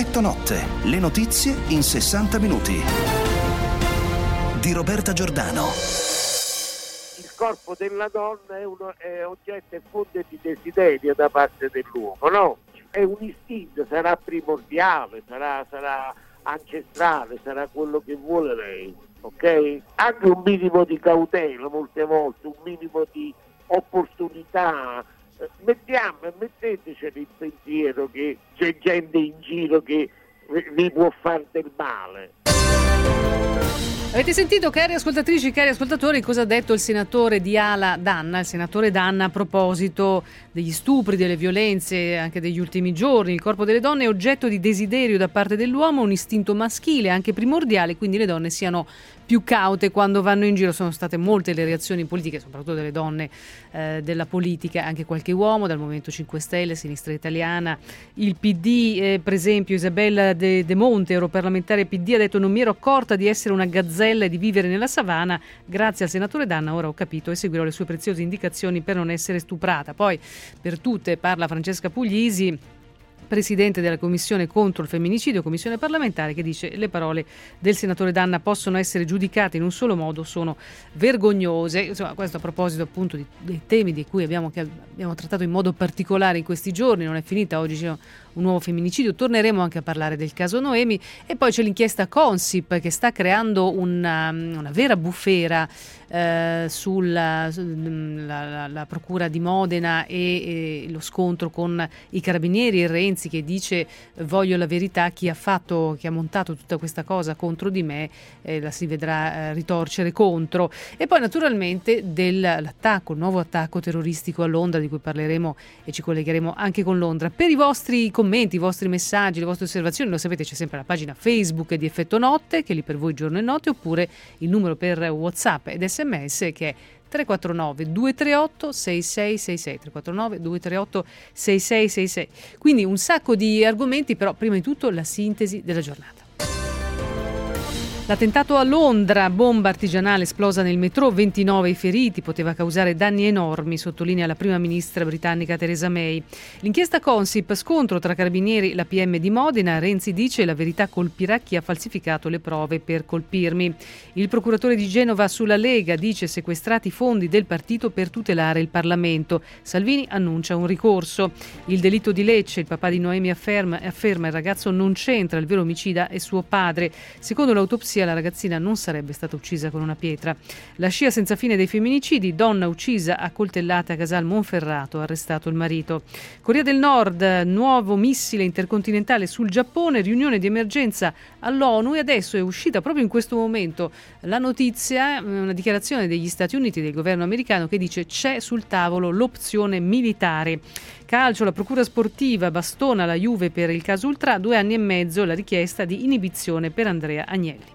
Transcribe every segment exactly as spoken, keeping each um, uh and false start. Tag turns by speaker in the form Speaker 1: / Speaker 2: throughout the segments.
Speaker 1: Effetto notte, le notizie in sessanta minuti. Di Roberta Giordano.
Speaker 2: Il corpo della donna è, uno, è oggetto e fonte di desiderio da parte dell'uomo, no? È un istinto, sarà primordiale, sarà, sarà ancestrale, sarà quello che vuole lei, ok? Anche un minimo di cautela molte volte, un minimo di opportunità. Mettiamo e metteteceli il pensiero che c'è gente in giro che vi può fare del male.
Speaker 3: Avete sentito, cari ascoltatrici, cari ascoltatori, cosa ha detto il senatore di Ala D'Anna, il senatore D'Anna a proposito degli stupri, delle violenze anche degli ultimi giorni. Il corpo delle donne è oggetto di desiderio da parte dell'uomo, un istinto maschile anche primordiale, quindi le donne siano più caute quando vanno in giro. Sono state molte le reazioni politiche, soprattutto delle donne eh, della politica, anche qualche uomo dal Movimento cinque Stelle, Sinistra Italiana, il P D, eh, per esempio Isabella De, De Monte, europarlamentare P D, ha detto: non mi ero accorta di essere una gazzella e di vivere nella savana, grazie al senatore D'Anna ora ho capito e seguirò le sue preziose indicazioni per non essere stuprata. Poi per tutte parla Francesca Puglisi, presidente della Commissione contro il femminicidio, commissione parlamentare, che dice: le parole del senatore D'Anna possono essere giudicate in un solo modo, sono vergognose. Insomma, questo a proposito appunto di, dei temi di cui abbiamo, che abbiamo trattato in modo particolare in questi giorni. Non è finita, oggi c'è un nuovo femminicidio, torneremo anche a parlare del caso Noemi. E poi c'è l'inchiesta Consip che sta creando una, una vera bufera eh, sulla la, la, la procura di Modena e, e lo scontro con i carabinieri e Renzi, che dice: voglio la verità, chi ha fatto, chi ha montato tutta questa cosa contro di me eh, la si vedrà eh, ritorcere contro. E poi naturalmente dell'attacco, il nuovo attacco terroristico a Londra, di cui parleremo e ci collegheremo anche con Londra. Per i vostri commenti, i vostri messaggi, le vostre osservazioni, lo sapete, c'è sempre la pagina Facebook di Effetto Notte, che è lì per voi giorno e notte, oppure il numero per WhatsApp ed sms che è tre quattro nove due tre otto sei sei sei sei, tre quattro nove due tre otto sei sei sei sei. Quindi un sacco di argomenti, però prima di tutto la sintesi della giornata. L'attentato a Londra, bomba artigianale esplosa nel metro, ventinove i feriti, poteva causare danni enormi, sottolinea la prima ministra britannica Theresa May. L'inchiesta Consip, scontro tra carabinieri e la P M di Modena, Renzi dice: la verità colpirà chi ha falsificato le prove per colpirmi. Il procuratore di Genova sulla Lega dice: sequestrati fondi del partito per tutelare il Parlamento. Salvini annuncia un ricorso. Il delitto di Lecce, il papà di Noemi afferma, afferma il ragazzo non c'entra, il vero omicida è suo padre. Secondo l'autopsia la ragazzina non sarebbe stata uccisa con una pietra. La scia senza fine dei femminicidi, donna uccisa a coltellate a Casal Monferrato, arrestato il marito. Corea del Nord, nuovo missile intercontinentale sul Giappone, riunione di emergenza all'ONU, e adesso è uscita proprio in questo momento la notizia, una dichiarazione degli Stati Uniti, del governo americano, che dice: c'è sul tavolo l'opzione militare. Calcio, la procura sportiva bastona la Juve per il caso Ultra, due anni e mezzo la richiesta di inibizione per Andrea Agnelli.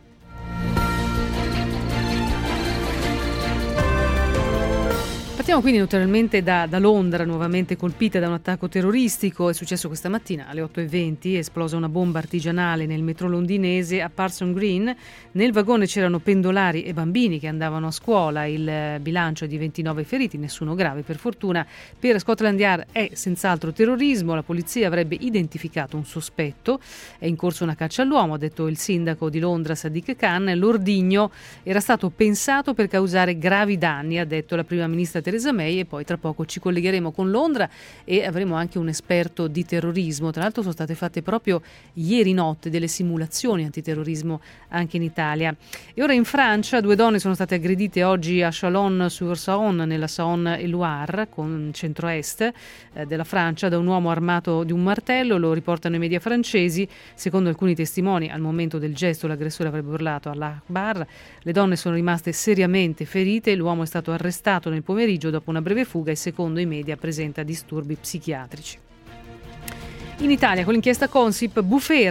Speaker 3: Partiamo quindi naturalmente da, da Londra, nuovamente colpita da un attacco terroristico. È successo questa mattina alle otto e venti, è esplosa una bomba artigianale nel metro londinese a Parson Green. Nel vagone c'erano pendolari e bambini che andavano a scuola. Il bilancio è di ventinove feriti, nessuno grave per fortuna. Per Scotland Yard è senz'altro terrorismo, la polizia avrebbe identificato un sospetto, è in corso una caccia all'uomo, ha detto il sindaco di Londra Sadiq Khan. L'ordigno era stato pensato per causare gravi danni, ha detto la prima ministra Theresa May. E poi tra poco ci collegheremo con Londra e avremo anche un esperto di terrorismo. Tra l'altro sono state fatte proprio ieri notte delle simulazioni antiterrorismo anche in Italia. E ora in Francia due donne sono state aggredite oggi a Chalon-sur-Saône, nella Saône-et-Loire, con centro-est eh, della Francia, da un uomo armato di un martello. Lo riportano i media francesi. Secondo alcuni testimoni, al momento del gesto l'aggressore avrebbe urlato Allah Akbar. Le donne sono rimaste seriamente ferite. L'uomo è stato arrestato nel pomeriggio dopo una breve fuga e secondo i media presenta disturbi psichiatrici. In Italia, con l'inchiesta Consip, bufera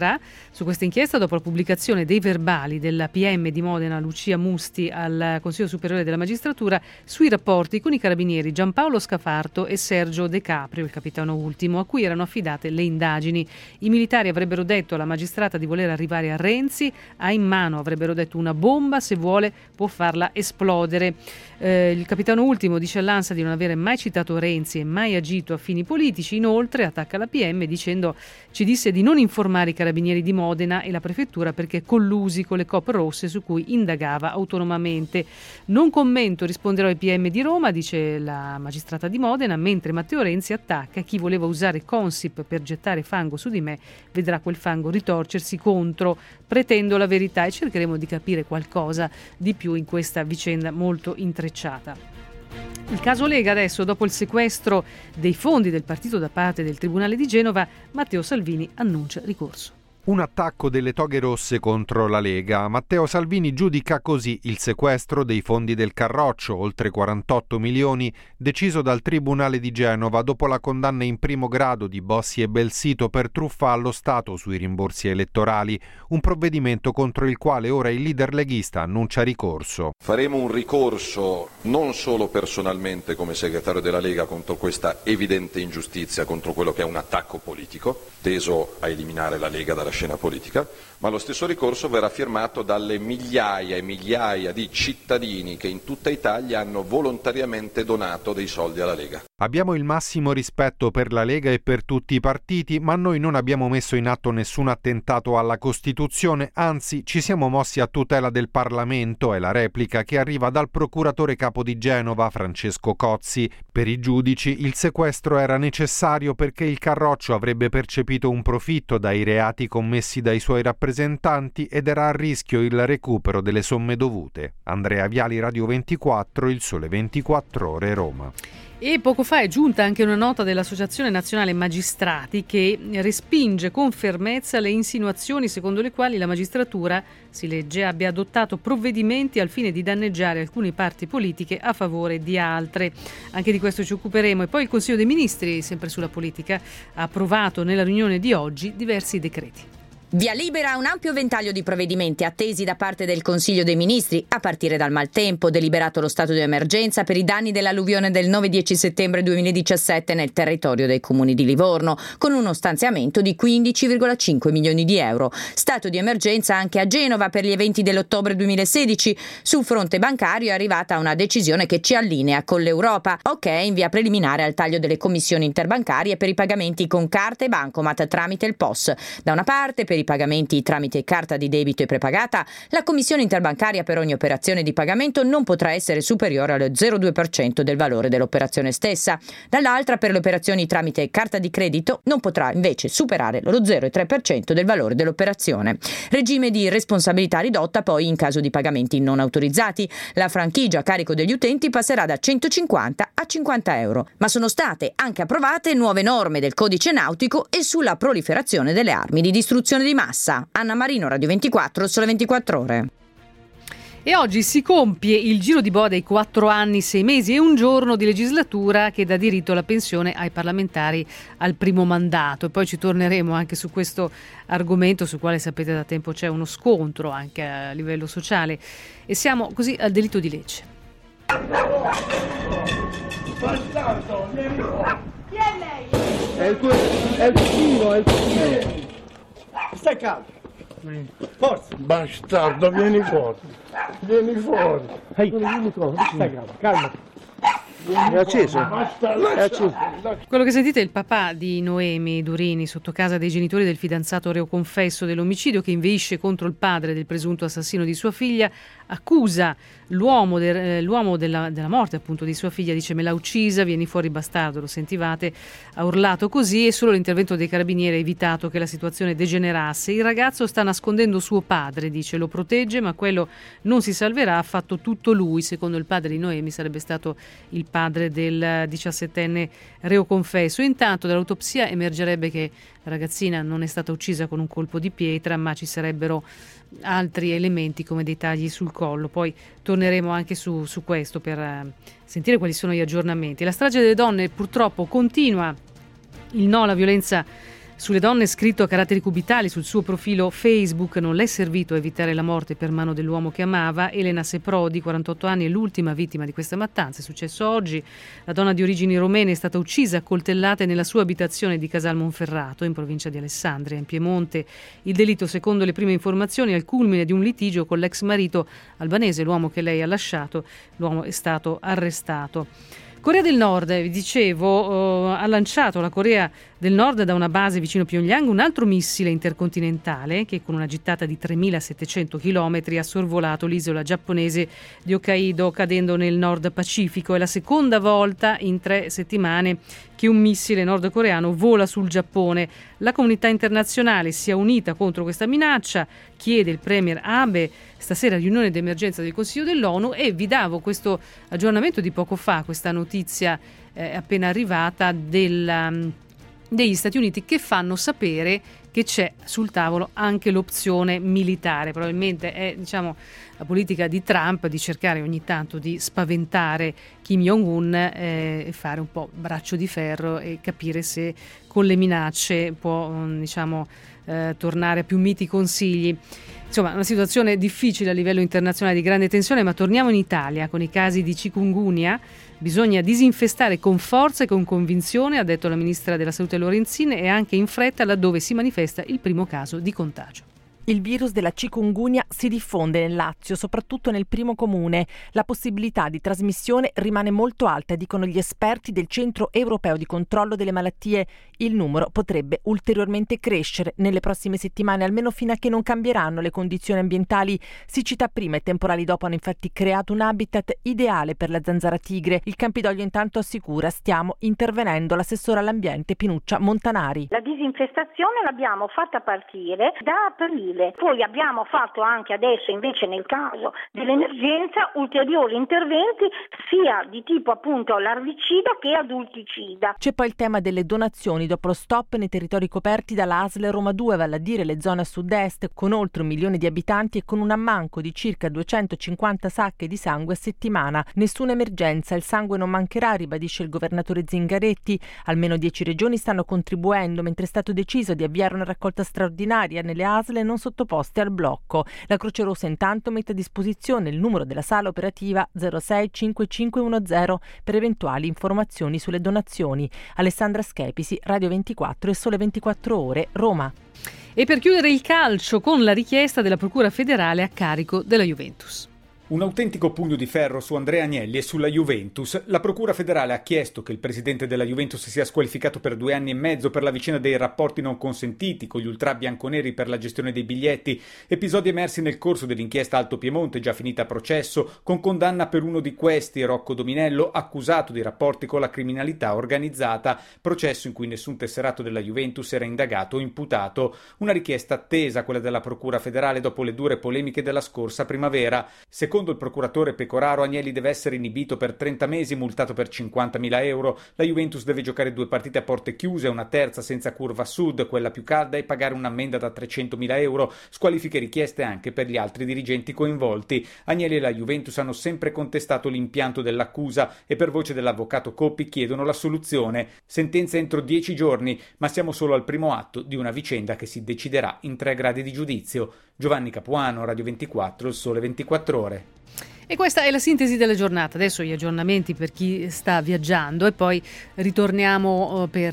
Speaker 3: su questa inchiesta dopo la pubblicazione dei verbali della P M di Modena Lucia Musti al Consiglio Superiore della Magistratura sui rapporti con i carabinieri Giampaolo Scafarto e Sergio De Caprio, il capitano ultimo, a cui erano affidate le indagini. I militari avrebbero detto alla magistrata di voler arrivare a Renzi, ha in mano, avrebbero detto, una bomba, se vuole può farla esplodere. Eh, il capitano ultimo dice all'Ansa di non avere mai citato Renzi e mai agito a fini politici. Inoltre attacca la P M dicendo: ci disse di non informare i carabinieri di Modena e la prefettura perché collusi con le Coop rosse su cui indagava autonomamente. Non commento, risponderò ai P M di Roma, dice la magistrata di Modena, mentre Matteo Renzi attacca: chi voleva usare Consip per gettare fango su di me vedrà quel fango ritorcersi contro. Pretendo la verità e cercheremo di capire qualcosa di più in questa vicenda molto intrecciata. Il caso Lega adesso, dopo il sequestro dei fondi del partito da parte del Tribunale di Genova, Matteo Salvini annuncia ricorso.
Speaker 4: Un attacco delle toghe rosse contro la Lega. Matteo Salvini giudica così il sequestro dei fondi del Carroccio, oltre quarantotto milioni, deciso dal Tribunale di Genova dopo la condanna in primo grado di Bossi e Belsito per truffa allo Stato sui rimborsi elettorali, un provvedimento contro il quale ora il leader leghista annuncia ricorso.
Speaker 5: Faremo un ricorso non solo personalmente come segretario della Lega contro questa evidente ingiustizia, contro quello che è un attacco politico, teso a eliminare la Lega dalla scena politica, ma lo stesso ricorso verrà firmato dalle migliaia e migliaia di cittadini che in tutta Italia hanno volontariamente donato dei soldi alla Lega.
Speaker 4: Abbiamo il massimo rispetto per la Lega e per tutti i partiti, ma noi non abbiamo messo in atto nessun attentato alla Costituzione, anzi ci siamo mossi a tutela del Parlamento, è la replica che arriva dal procuratore capo di Genova, Francesco Cozzi. Per i giudici il sequestro era necessario perché il Carroccio avrebbe percepito un profitto dai reati commessi dai suoi rappresentanti ed era a rischio il recupero delle somme dovute. Andrea Viali, Radio ventiquattro, Il Sole ventiquattro Ore, Roma.
Speaker 3: E poco fa è giunta anche una nota dell'Associazione Nazionale Magistrati che respinge con fermezza le insinuazioni secondo le quali la magistratura, si legge, abbia adottato provvedimenti al fine di danneggiare alcune parti politiche a favore di altre. Anche di questo ci occuperemo. E poi il Consiglio dei Ministri, sempre sulla politica, ha approvato nella riunione di oggi diversi decreti.
Speaker 6: Via libera a un ampio ventaglio di provvedimenti attesi da parte del Consiglio dei Ministri, a partire dal maltempo, deliberato lo stato di emergenza per i danni dell'alluvione del nove dieci settembre duemiladiciassette nel territorio dei comuni di Livorno, con uno stanziamento di quindici virgola cinque milioni di euro. Stato di emergenza anche a Genova per gli eventi dell'ottobre duemilasedici. Sul fronte bancario è arrivata una decisione che ci allinea con l'Europa. Ok in via preliminare al taglio delle commissioni interbancarie per i pagamenti con carta e bancomat tramite il P O S. Da una parte, per i pagamenti tramite carta di debito e prepagata, la commissione interbancaria per ogni operazione di pagamento non potrà essere superiore allo zero virgola due per cento del valore dell'operazione stessa. Dall'altra, per le operazioni tramite carta di credito non potrà invece superare lo zero virgola tre per cento del valore dell'operazione. Regime di responsabilità ridotta poi in caso di pagamenti non autorizzati. La franchigia a carico degli utenti passerà da centocinquanta a cinquanta euro. Ma sono state anche approvate nuove norme del codice nautico e sulla proliferazione delle armi di distruzione di massa. Anna Marino, Radio ventiquattro, Sole ventiquattro Ore.
Speaker 3: E oggi si compie il giro di boa dei quattro anni, sei mesi e un giorno di legislatura che dà diritto alla pensione ai parlamentari al primo mandato. E poi ci torneremo anche su questo argomento, sul quale sapete da tempo c'è uno scontro anche a livello sociale. E siamo così al delitto di Lecce.
Speaker 7: Bastardo, vieni qua. Chi è lei? È il tuo, è il tuo, è il tuo. Stai calmo. Forza. Bastardo, vieni fuori. Vieni fuori. Ehi, vieni fuori. Stai calmo, calmo. È acceso? È acceso.
Speaker 3: Quello che sentite è il papà di Noemi Durini, sotto casa dei genitori del fidanzato reo confesso dell'omicidio, che inveisce contro il padre del presunto assassino di sua figlia, accusa l'uomo, de, l'uomo della, della morte appunto di sua figlia, dice: me l'ha uccisa, vieni fuori bastardo, lo sentivate, ha urlato così e solo l'intervento dei carabinieri ha evitato che la situazione degenerasse. Il ragazzo sta nascondendo suo padre, dice, lo protegge ma quello non si salverà, ha fatto tutto lui. Secondo il padre di Noemi sarebbe stato il padre del diciassettenne reo confesso. Intanto dall'autopsia emergerebbe che la ragazzina non è stata uccisa con un colpo di pietra, ma ci sarebbero altri elementi come dei tagli sul collo. Poi torneremo anche su, su questo per uh, sentire quali sono gli aggiornamenti. La strage delle donne purtroppo continua, il no alla violenza Sulle donne, scritto a caratteri cubitali sul suo profilo Facebook, non le è servito a evitare la morte per mano dell'uomo che amava. Elena Seprodi, quarantotto anni, è l'ultima vittima di questa mattanza. È successo oggi. La donna di origini romene è stata uccisa a coltellate nella sua abitazione di Casal Monferrato, in provincia di Alessandria, in Piemonte. Il delitto, secondo le prime informazioni, è al culmine di un litigio con l'ex marito albanese, l'uomo che lei ha lasciato. L'uomo è stato arrestato. Corea del Nord, vi dicevo, uh, ha lanciato la Corea del Nord da una base vicino Pyongyang un altro missile intercontinentale che con una gittata di tremilasettecento chilometri ha sorvolato l'isola giapponese di Hokkaido, cadendo nel Nord Pacifico. È la seconda volta in tre settimane che un missile nordcoreano vola sul Giappone. La comunità internazionale si è unita contro questa minaccia, chiede il premier Abe stasera riunione d'emergenza del Consiglio dell'ONU, e vi davo questo aggiornamento di poco fa, questa notizia eh, appena arrivata del, um, degli Stati Uniti, che fanno sapere che c'è sul tavolo anche l'opzione militare. Probabilmente è, diciamo, la politica di Trump di cercare ogni tanto di spaventare Kim Jong-un eh, e fare un po' braccio di ferro e capire se con le minacce può, diciamo, eh, tornare a più miti consigli. Insomma, una situazione difficile a livello internazionale, di grande tensione, ma torniamo in Italia con i casi di chikungunya. Bisogna disinfestare con forza e con convinzione, ha detto la ministra della Salute Lorenzin, e anche in fretta laddove si manifesta il primo caso di contagio.
Speaker 8: Il virus della chikungunya si diffonde nel Lazio, soprattutto nel primo comune. La possibilità di trasmissione rimane molto alta, dicono gli esperti del Centro Europeo di Controllo delle Malattie. Il numero potrebbe ulteriormente crescere nelle prossime settimane, almeno fino a che non cambieranno le condizioni ambientali. Siccità prima e temporali dopo hanno infatti creato un habitat ideale per la zanzara tigre. Il Campidoglio intanto assicura: stiamo intervenendo. L'assessore all'ambiente Pinuccia Montanari.
Speaker 9: La disinfestazione l'abbiamo fatta partire da aprile. Poi abbiamo fatto anche adesso, invece, nel caso dell'emergenza, ulteriori interventi sia di tipo appunto larvicida che adulticida.
Speaker 8: C'è poi il tema delle donazioni dopo lo stop nei territori coperti dalla A S L Roma due, vale a dire le zone a sud-est, con oltre un milione di abitanti e con un ammanco di circa duecentocinquanta sacche di sangue a settimana. Nessuna emergenza, il sangue non mancherà, ribadisce il governatore Zingaretti. Almeno dieci regioni stanno contribuendo, mentre è stato deciso di avviare una raccolta straordinaria nelle A S L non sottoposte al blocco. La Croce Rossa intanto mette a disposizione il numero della sala operativa zero sei cinque cinque uno zero per eventuali informazioni sulle donazioni. Alessandra Schepisi, Radio ventiquattro e Sole ventiquattro Ore, Roma.
Speaker 3: E per chiudere il calcio con la richiesta della Procura federale a carico della Juventus.
Speaker 10: Un autentico pugno di ferro su Andrea Agnelli e sulla Juventus. La Procura federale ha chiesto che il presidente della Juventus sia squalificato per due anni e mezzo per la vicenda dei rapporti non consentiti con gli ultra bianconeri per la gestione dei biglietti, episodi emersi nel corso dell'inchiesta Alto Piemonte, già finita a processo, con condanna per uno di questi, Rocco Dominello, accusato di rapporti con la criminalità organizzata, processo in cui nessun tesserato della Juventus era indagato o imputato. Una richiesta attesa, quella della Procura federale, dopo le dure polemiche della scorsa primavera. Secondo Secondo il procuratore Pecoraro, Agnelli deve essere inibito per trenta mesi, multato per cinquantamila euro. La Juventus deve giocare due partite a porte chiuse, una terza senza curva sud, quella più calda, e pagare un'ammenda da trecentomila euro. Squalifiche richieste anche per gli altri dirigenti coinvolti. Agnelli e la Juventus hanno sempre contestato l'impianto dell'accusa e per voce dell'avvocato Coppi chiedono la soluzione. Sentenza entro dieci giorni, ma siamo solo al primo atto di una vicenda che si deciderà in tre gradi di giudizio. Giovanni Capuano, Radio ventiquattro, Il Sole ventiquattro Ore.
Speaker 3: E questa è la sintesi della giornata. Adesso gli aggiornamenti per chi sta viaggiando e poi ritorniamo per,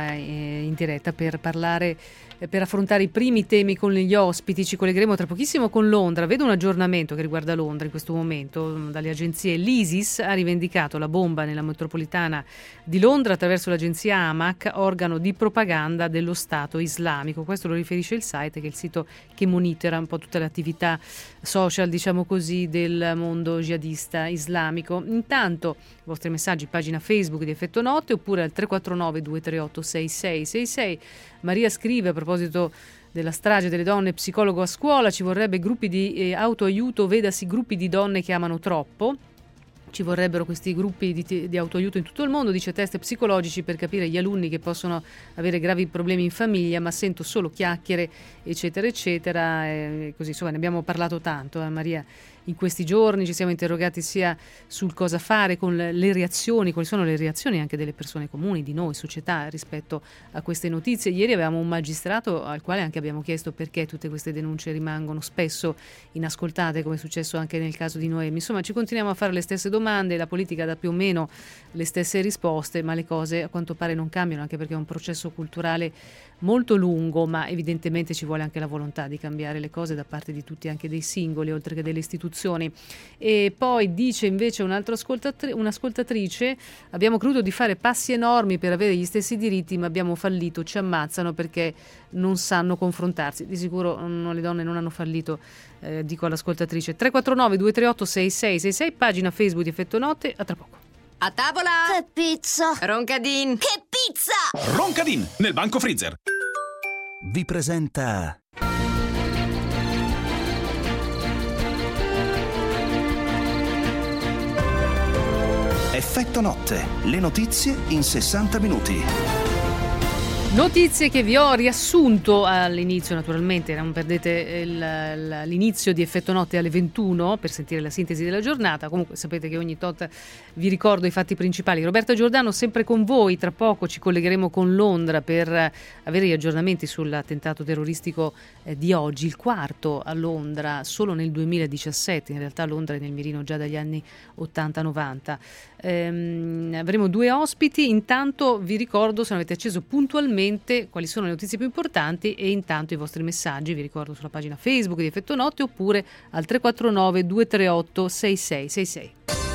Speaker 3: in diretta per parlare, per affrontare i primi temi con gli ospiti. Ci collegheremo tra pochissimo con Londra. Vedo un aggiornamento che riguarda Londra in questo momento dalle agenzie. L'ISIS ha rivendicato la bomba nella metropolitana di Londra attraverso l'agenzia Amaq, organo di propaganda dello Stato islamico. Questo lo riferisce il site, che è il sito che monitora un po' tutte le attività social, diciamo così, del mondo jihadista islamico. Intanto i vostri messaggi, pagina Facebook di Effetto Notte oppure al tre quattro nove due tre otto sei sei sei sei. Maria scrive a proposito della strage delle donne: psicologo a scuola, ci vorrebbe gruppi di eh, autoaiuto, vedasi gruppi di donne che amano troppo. Ci vorrebbero questi gruppi di, di autoaiuto in tutto il mondo, dice, test psicologici per capire gli alunni che possono avere gravi problemi in famiglia, ma sento solo chiacchiere, eccetera, eccetera. E così, insomma, ne abbiamo parlato tanto, eh, Maria, in questi giorni, ci siamo interrogati sia sul cosa fare con le reazioni, quali sono le reazioni anche delle persone comuni, di noi, società, rispetto a queste notizie. Ieri avevamo un magistrato al quale anche abbiamo chiesto perché tutte queste denunce rimangono spesso inascoltate, come è successo anche nel caso di Noemi. Insomma, ci continuiamo a fare le stesse domande, la politica dà più o meno le stesse risposte, ma le cose a quanto pare non cambiano, anche perché è un processo culturale molto lungo, ma evidentemente ci vuole anche la volontà di cambiare le cose da parte di tutti, anche dei singoli, oltre che delle istituzioni. E poi dice invece un altro ascoltatri- un'ascoltatrice: abbiamo creduto di fare passi enormi per avere gli stessi diritti, ma abbiamo fallito, ci ammazzano perché non sanno confrontarsi. Di sicuro no, le donne non hanno fallito, eh, dico all'ascoltatrice. Tre quattro nove due tre otto sei sei sei sei, pagina Facebook di Effetto Notte. A tra poco.
Speaker 11: A tavola!
Speaker 12: Che pizza!
Speaker 11: Roncadin!
Speaker 12: Che pizza!
Speaker 1: Roncadin, nel Banco Freezer. Vi presenta Effetto Notte, le notizie in sessanta minuti.
Speaker 3: Notizie che vi ho riassunto all'inizio, naturalmente, non perdete il, l'inizio di Effetto Notte alle ventuno per sentire la sintesi della giornata. Comunque sapete che ogni tot vi ricordo i fatti principali. Roberta Giordano sempre con voi, tra poco ci collegheremo con Londra per avere gli aggiornamenti sull'attentato terroristico eh, di oggi, il quarto a Londra solo nel duemiladiciassette, in realtà Londra è nel mirino già dagli anni ottanta novanta. Ehm, avremo due ospiti, intanto vi ricordo, se non avete acceso puntualmente, quali sono le notizie più importanti e intanto i vostri messaggi, vi ricordo sulla pagina Facebook di Effetto Notte oppure al tre quattro nove due tre otto sei sei sei sei.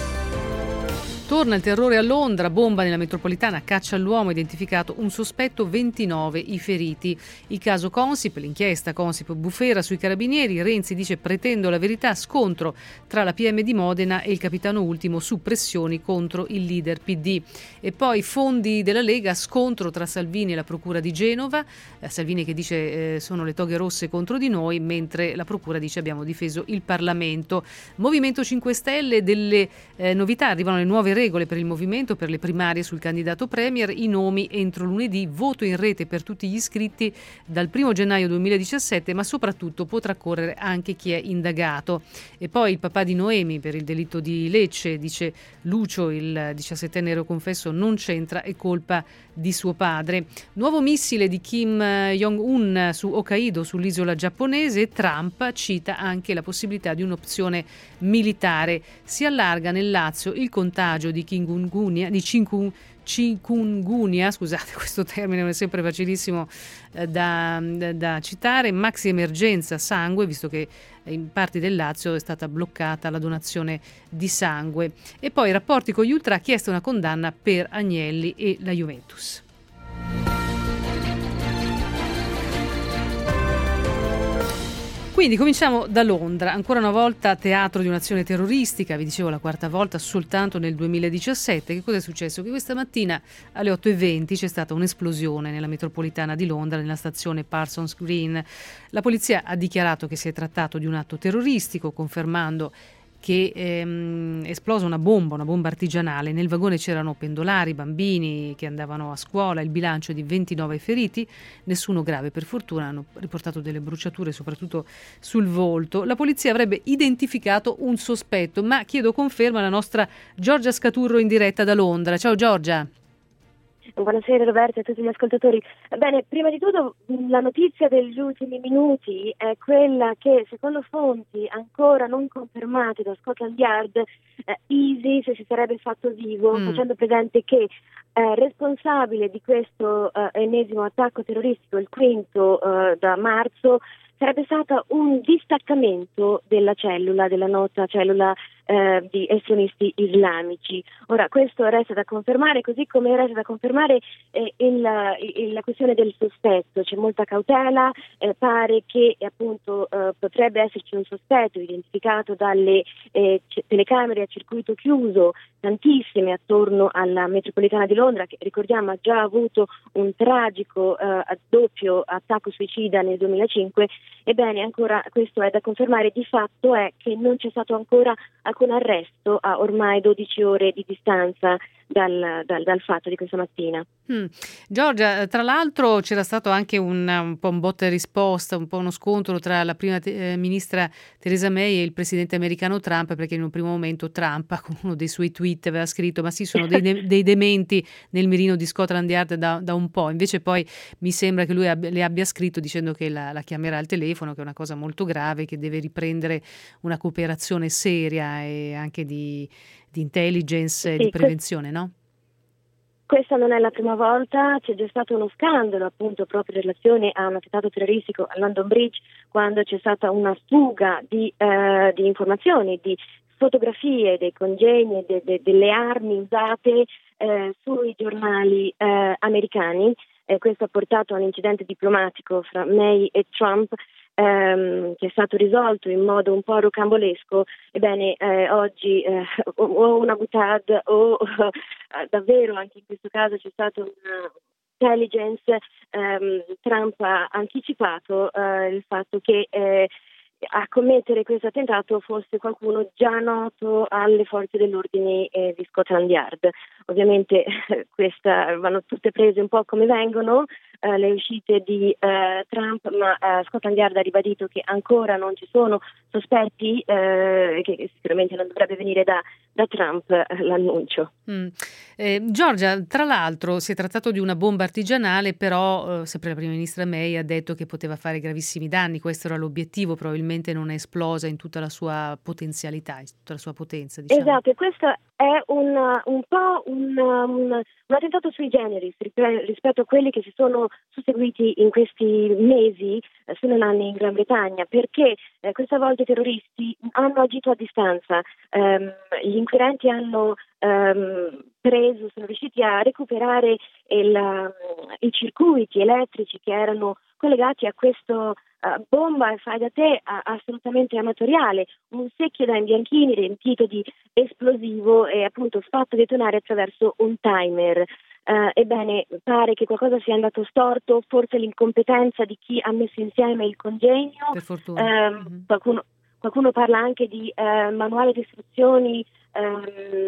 Speaker 3: Torna il terrore a Londra, bomba nella metropolitana, caccia all'uomo, identificato un sospetto, ventinove i feriti. Il caso Consip, l'inchiesta Consip Bufera sui carabinieri, Renzi dice pretendo la verità, scontro tra la P M di Modena e il capitano Ultimo su pressioni contro il leader P D. E poi fondi della Lega, scontro tra Salvini e la Procura di Genova, eh, Salvini che dice eh, sono le toghe rosse contro di noi, mentre la Procura dice abbiamo difeso il Parlamento. Movimento cinque Stelle, delle eh, novità, arrivano le nuove regole per il movimento, per le primarie sul candidato premier, i nomi entro lunedì, voto in rete per tutti gli iscritti dal primo gennaio duemiladiciassette, ma soprattutto potrà correre anche chi è indagato. E poi il papà di Noemi per il delitto di Lecce, dice Lucio, il diciassettenne eroconfesso non c'entra, è colpa di suo padre. Nuovo missile di Kim Jong-un su Hokkaido, sull'isola giapponese, e Trump cita anche la possibilità di un'opzione militare. Si allarga nel Lazio il contagio di chikungunya, di chinkun, chikungunya, scusate, questo termine non è sempre facilissimo eh, da, da, da citare, maxi emergenza sangue, visto che in parti del Lazio è stata bloccata la donazione di sangue. E poi rapporti con gli ultra, ha chiesto una condanna per Agnelli e la Juventus. Quindi cominciamo da Londra, ancora una volta teatro di un'azione terroristica, vi dicevo la quarta volta soltanto nel duemiladiciassette. Che cosa è successo? Che questa mattina alle otto e venti c'è stata un'esplosione nella metropolitana di Londra, nella stazione Parsons Green. La polizia ha dichiarato che si è trattato di un atto terroristico, confermando che ehm, è esplosa una bomba, una bomba artigianale. Nel vagone c'erano pendolari, bambini che andavano a scuola, il bilancio è di ventinove feriti, nessuno grave per fortuna, hanno riportato delle bruciature soprattutto sul volto. La polizia avrebbe identificato un sospetto, ma chiedo conferma alla nostra Giorgia Scaturro in diretta da Londra. Ciao Giorgia.
Speaker 13: Buonasera Roberto e a tutti gli ascoltatori. Bene, prima di tutto la notizia degli ultimi minuti è quella che, secondo fonti ancora non confermate da Scotland Yard, eh, ISIS si sarebbe fatto vivo, mm. facendo presente che eh, responsabile di questo eh, ennesimo attacco terroristico, il quinto eh, da marzo, sarebbe stato un distaccamento della cellula, della nota cellula eh, di estremisti islamici. Ora, questo resta da confermare, così come resta da confermare eh, il, il, la questione del sospetto. C'è molta cautela, eh, pare che appunto eh, potrebbe esserci un sospetto identificato dalle eh, c- telecamere a circuito chiuso, tantissime attorno alla metropolitana di Londra, che ricordiamo ha già avuto un tragico eh, doppio attacco suicida nel duemilacinque. Ebbene, ancora questo è da confermare. Di fatto è che non c'è stato ancora alcun con arresto a ormai dodici ore di distanza dal, dal, dal fatto di questa mattina.
Speaker 3: Mm. Giorgia, tra l'altro c'era stato anche un, un po' un botta e risposta, un po' uno scontro tra la prima te- ministra Theresa May e il presidente americano Trump, perché in un primo momento Trump con uno dei suoi tweet aveva scritto ma sì, sono dei, de- dei dementi nel mirino di Scotland Yard da, da un po', invece poi mi sembra che lui abbia, le abbia scritto dicendo che la, la chiamerà al telefono, che è una cosa molto grave, che deve riprendere una cooperazione seria e anche di, di intelligence e
Speaker 13: sì,
Speaker 3: di prevenzione, no?
Speaker 13: Questa non è la prima volta, c'è già stato uno scandalo appunto proprio in relazione a un attentato terroristico a London Bridge, quando c'è stata una fuga di, eh, di informazioni, di fotografie dei congegni, de, de, delle armi usate eh, sui giornali eh, americani. Eh, questo ha portato a un incidente diplomatico fra May e Trump, ehm, che è stato risolto in modo un po' rocambolesco. Ebbene, eh, oggi eh, o una boutade o eh, davvero anche in questo caso c'è stata una intelligence. ehm, Trump ha anticipato eh, il fatto che eh, a commettere questo attentato fosse qualcuno già noto alle forze dell'ordine eh, di Scotland Yard. Ovviamente eh, questa vanno tutte prese un po' come vengono eh, le uscite di eh, Trump, ma eh, Scotland Yard ha ribadito che ancora non ci sono sospetti, eh, che sicuramente non dovrebbe venire da, da Trump eh, l'annuncio.
Speaker 3: Mm. Eh, Giorgia, tra l'altro si è trattato di una bomba artigianale, però eh, sempre la prima ministra May ha detto che poteva fare gravissimi danni, questo era l'obiettivo, probabilmente non è esplosa in tutta la sua potenzialità, in tutta la sua potenza, diciamo.
Speaker 13: Esatto, e questo è un, un po' un, un, un attentato sui generis rispetto a quelli che si sono susseguiti in questi mesi, eh, se non anni in Gran Bretagna, perché eh, questa volta i terroristi hanno agito a distanza, um, gli inquirenti hanno um, preso, sono riusciti a recuperare il, um, i circuiti elettrici che erano collegati a questo uh, bomba fai da te uh, assolutamente amatoriale, un secchio da imbianchini riempito di esplosivo e appunto fatto detonare attraverso un timer. Uh, ebbene, pare che qualcosa sia andato storto, forse l'incompetenza di chi ha messo insieme il congegno.
Speaker 3: Per fortuna.
Speaker 13: Uh, mm-hmm. qualcuno, qualcuno parla anche di uh, manuale di istruzioni um,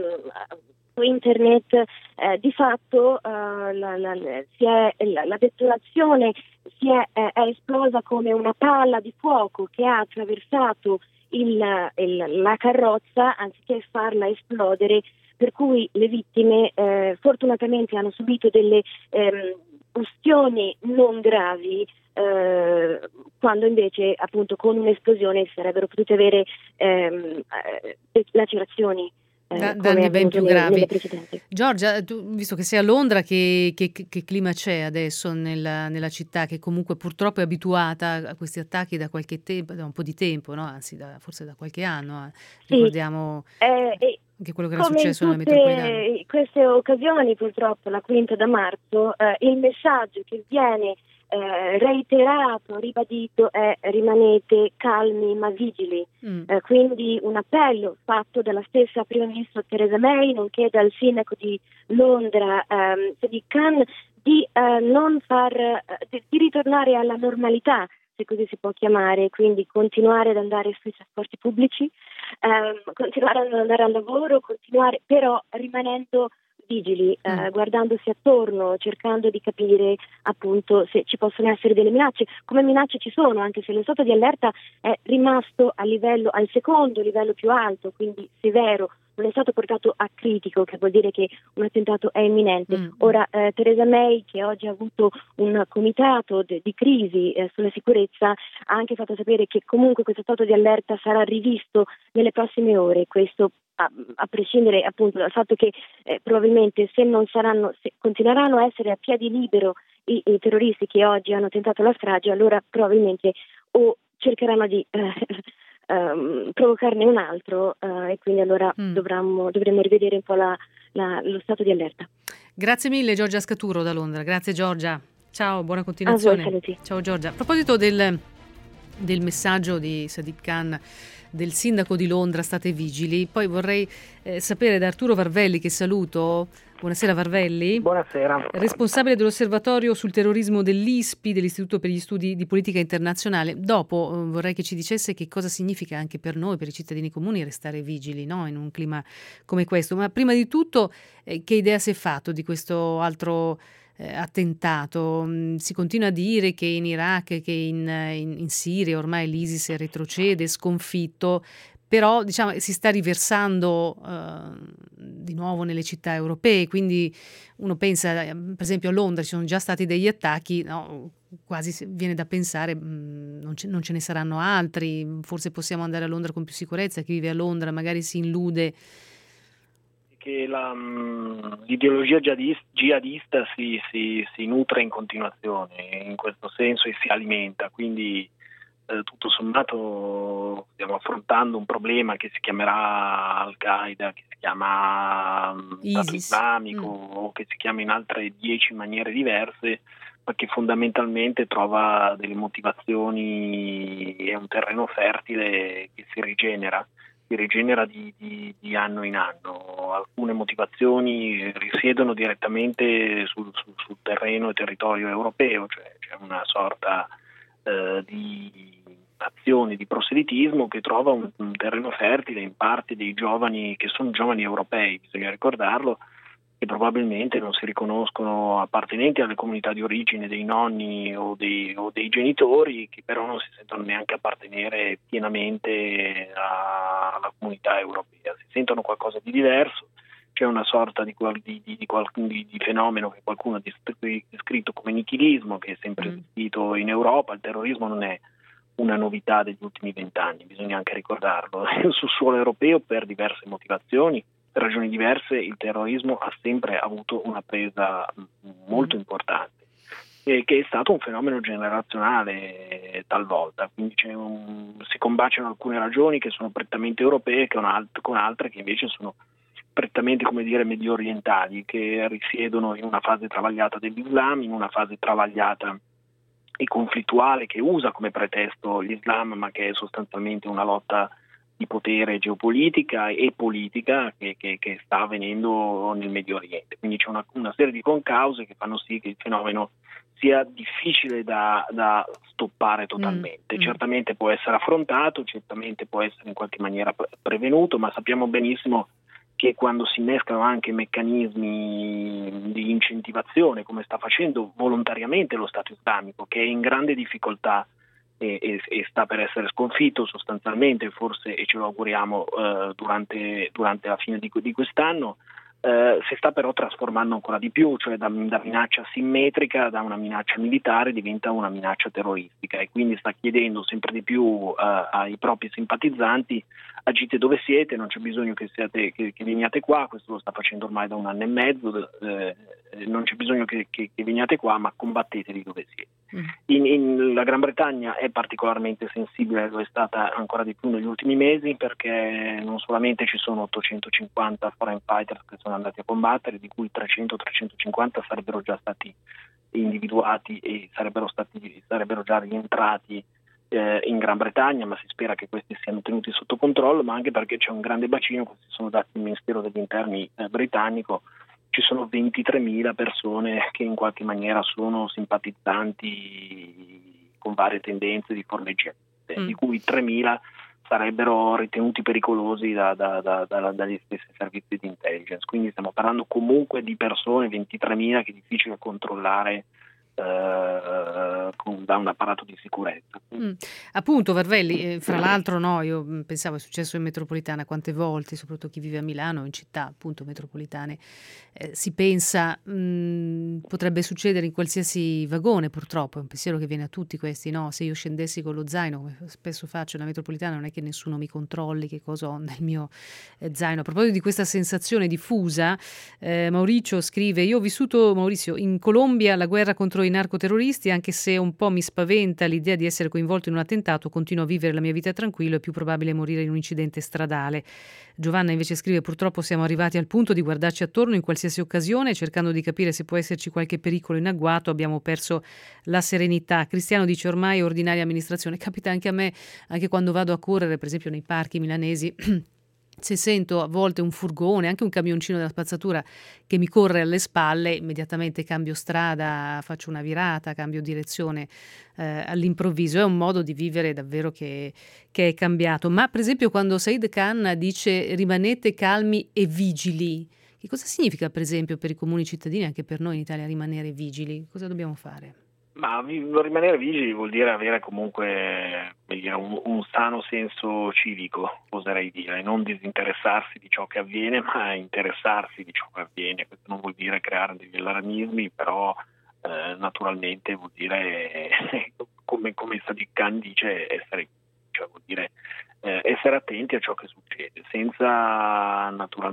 Speaker 13: su internet. Uh, di fatto uh, la, la, si è, la, la detonazione si è, è, è esplosa come una palla di fuoco che ha attraversato il, il, la carrozza anziché farla esplodere, per cui le vittime eh, fortunatamente hanno subito delle ehm, ustioni non gravi, eh, quando invece appunto con un'esplosione sarebbero potute avere ehm, eh, lacerazioni.
Speaker 3: Da, danni ben più gravi. Giorgia, tu, visto che sei a Londra, che, che, che clima c'è adesso nella, nella città, che comunque purtroppo è abituata a questi attacchi da qualche tempo, da un po' di tempo, no? Anzi da, forse da qualche anno, eh.
Speaker 13: Sì.
Speaker 3: Ricordiamo
Speaker 13: eh, eh,
Speaker 3: anche quello che era
Speaker 13: come
Speaker 3: successo
Speaker 13: in
Speaker 3: nella metropolitana.
Speaker 13: In queste occasioni, purtroppo, la quinta da marzo, eh, il messaggio che viene Eh, reiterato, ribadito è rimanete calmi ma vigili, mm. eh, quindi un appello fatto dalla stessa prima ministra Theresa May nonché dal sindaco di Londra ehm, Sadiq Khan di eh, non far eh, di, di ritornare alla normalità, se così si può chiamare, quindi continuare ad andare sui trasporti pubblici, ehm, continuare ad andare al lavoro, continuare però rimanendo vigili, mm. eh, guardandosi attorno, cercando di capire appunto se ci possono essere delle minacce, come minacce ci sono, anche se lo stato di allerta è rimasto a livello, al secondo livello più alto, quindi severo, non è stato portato a critico, che vuol dire che un attentato è imminente. Mm. Ora eh, Theresa May, che oggi ha avuto un comitato de- di crisi eh, sulla sicurezza, ha anche fatto sapere che comunque questo stato di allerta sarà rivisto nelle prossime ore, questo a, a prescindere appunto dal fatto che eh, probabilmente se non saranno, se continueranno a essere a piedi libero i, i terroristi che oggi hanno tentato la strage, allora probabilmente o cercheranno di eh, um, provocarne un altro uh, e quindi allora mm. dovremmo, dovremmo rivedere un po' la, la, lo stato di allerta.
Speaker 3: Grazie mille Giorgia Scaturo da Londra. Grazie Giorgia. Ciao, buona continuazione.
Speaker 13: A voi, saluti.
Speaker 3: Ciao Giorgia. A proposito del, del messaggio di Sadiq Khan, del sindaco di Londra, state vigili, poi vorrei eh, sapere da Arturo Varvelli, che saluto, Buonasera Varvelli.
Speaker 11: Buonasera.
Speaker 3: Responsabile dell'osservatorio sul terrorismo dell'I S P I, dell'Istituto per gli Studi di Politica Internazionale. Dopo eh, vorrei che ci dicesse che cosa significa anche per noi, per i cittadini comuni, restare vigili, no? In un clima come questo. Ma prima di tutto, eh, che idea si è fatto di questo altro eh, attentato? Mm, si continua a dire che in Iraq, che in, in, in Siria ormai l'ISIS retrocede, sconfitto. Però diciamo si sta riversando uh, di nuovo nelle città europee, quindi uno pensa, per esempio a Londra ci sono già stati degli attacchi, no? Quasi viene da pensare mh, non, ce, non ce ne saranno altri, forse possiamo andare a Londra con più sicurezza, chi vive a Londra magari si illude.
Speaker 11: Che la, l'ideologia jihadista, jihadista si, si, si nutre in continuazione, in questo senso, e si alimenta, quindi tutto sommato stiamo affrontando un problema che si chiamerà Al-Qaeda, che si chiama Stato Islamico mm. o che si chiama in altre dieci maniere diverse, ma che fondamentalmente trova delle motivazioni, è un terreno fertile che si rigenera, si rigenera di, di, di anno in anno. Alcune motivazioni risiedono direttamente sul, sul, sul terreno e territorio europeo, cioè c'è una sorta eh, di azioni di proselitismo che trova un, un terreno fertile in parte dei giovani che sono giovani europei, bisogna ricordarlo, che probabilmente non si riconoscono appartenenti alle comunità di origine dei nonni o dei, o dei genitori, che però non si sentono neanche appartenere pienamente a, alla comunità europea, si sentono qualcosa di diverso. C'è una sorta di, di, di, di, di fenomeno che qualcuno ha descritto come nichilismo, che è sempre esistito in Europa. Il terrorismo non è una novità degli ultimi vent'anni, bisogna anche ricordarlo. Sul suolo europeo, per diverse motivazioni, per ragioni diverse, il terrorismo ha sempre avuto una presa molto importante, e che è stato un fenomeno generazionale talvolta, quindi c'è un, si combaciano alcune ragioni che sono prettamente europee con, alt- con altre che invece sono prettamente, come dire, medio orientali, che risiedono in una fase travagliata dell'Islam, in una fase travagliata e conflittuale che usa come pretesto l'Islam, ma che è sostanzialmente una lotta di potere geopolitica e politica che, che, che sta avvenendo nel Medio Oriente. Quindi c'è una, una serie di concause che fanno sì che il fenomeno sia difficile da, da stoppare totalmente. Mm. Certamente può essere affrontato, certamente può essere in qualche maniera pre- prevenuto, ma sappiamo benissimo che quando si innescano anche meccanismi di incentivazione, come sta facendo volontariamente lo Stato Islamico, che è in grande difficoltà e, e, e sta per essere sconfitto sostanzialmente, forse, e ce lo auguriamo, eh, durante, durante la fine di, di quest'anno, eh, si sta però trasformando ancora di più, cioè da, da minaccia simmetrica, da una minaccia militare diventa una minaccia terroristica, e quindi sta chiedendo sempre di più eh, ai propri simpatizzanti: agite dove siete, non c'è bisogno che, siate, che, che veniate qua, questo lo sta facendo ormai da un anno e mezzo, eh, non c'è bisogno che, che, che veniate qua, ma combattetevi dove siete. Mm. In, in, la Gran Bretagna è particolarmente sensibile, lo è stata ancora di più negli ultimi mesi, perché non solamente ci sono ottocentocinquanta foreign fighters che sono andati a combattere, di cui trecento trecentocinquanta sarebbero già stati individuati e sarebbero, stati, sarebbero già rientrati in Gran Bretagna, ma si spera che questi siano tenuti sotto controllo, ma anche perché c'è un grande bacino, questi sono dati del Ministero degli Interni eh, britannico, ci sono ventitremila persone che in qualche maniera sono simpatizzanti con varie tendenze di forme jihadiste, mm. di cui tremila sarebbero ritenuti pericolosi da, da, da, da, dagli stessi servizi di intelligence, quindi stiamo parlando comunque di persone, ventitremila, che è difficile controllare Uh, con, da un apparato di sicurezza.
Speaker 3: Mm. Appunto, Varvelli, eh, fra l'altro no, io pensavo è successo in metropolitana quante volte, soprattutto chi vive a Milano, in città appunto metropolitane, eh, si pensa mh, potrebbe succedere in qualsiasi vagone, purtroppo è un pensiero che viene a tutti questi, no? Se io scendessi con lo zaino, come spesso faccio nella metropolitana, non è che nessuno mi controlli che cosa ho nel mio eh, zaino. A proposito di questa sensazione diffusa, eh, Mauricio scrive: io ho vissuto, Maurizio, in Colombia la guerra contro i narcoterroristi, anche se un po' mi spaventa l'idea di essere coinvolto in un attentato, continuo a vivere la mia vita tranquillo, è più probabile morire in un incidente stradale. Giovanna invece scrive: purtroppo siamo arrivati al punto di guardarci attorno in qualsiasi occasione, cercando di capire se può esserci qualche pericolo in agguato, abbiamo perso la serenità. Cristiano dice: ormai è ordinaria amministrazione, capita anche a me, anche quando vado a correre, per esempio nei parchi milanesi, se sento a volte un furgone, anche un camioncino della spazzatura che mi corre alle spalle, immediatamente cambio strada, faccio una virata, cambio direzione eh, all'improvviso. È un modo di vivere davvero che, che è cambiato. Ma per esempio quando Said Khan dice rimanete calmi e vigili, che cosa significa per esempio per i comuni cittadini, anche per noi in Italia, rimanere vigili? Cosa dobbiamo fare?
Speaker 11: Ma rimanere vigili vuol dire avere comunque dire, un, un sano senso civico, oserei dire, non disinteressarsi di ciò che avviene, ma interessarsi di ciò che avviene. Questo non vuol dire creare degli allarmismi, però eh, naturalmente vuol dire, come, come Sadiq Khan dice, essere, cioè vuol dire eh, essere attenti a ciò che succede, senza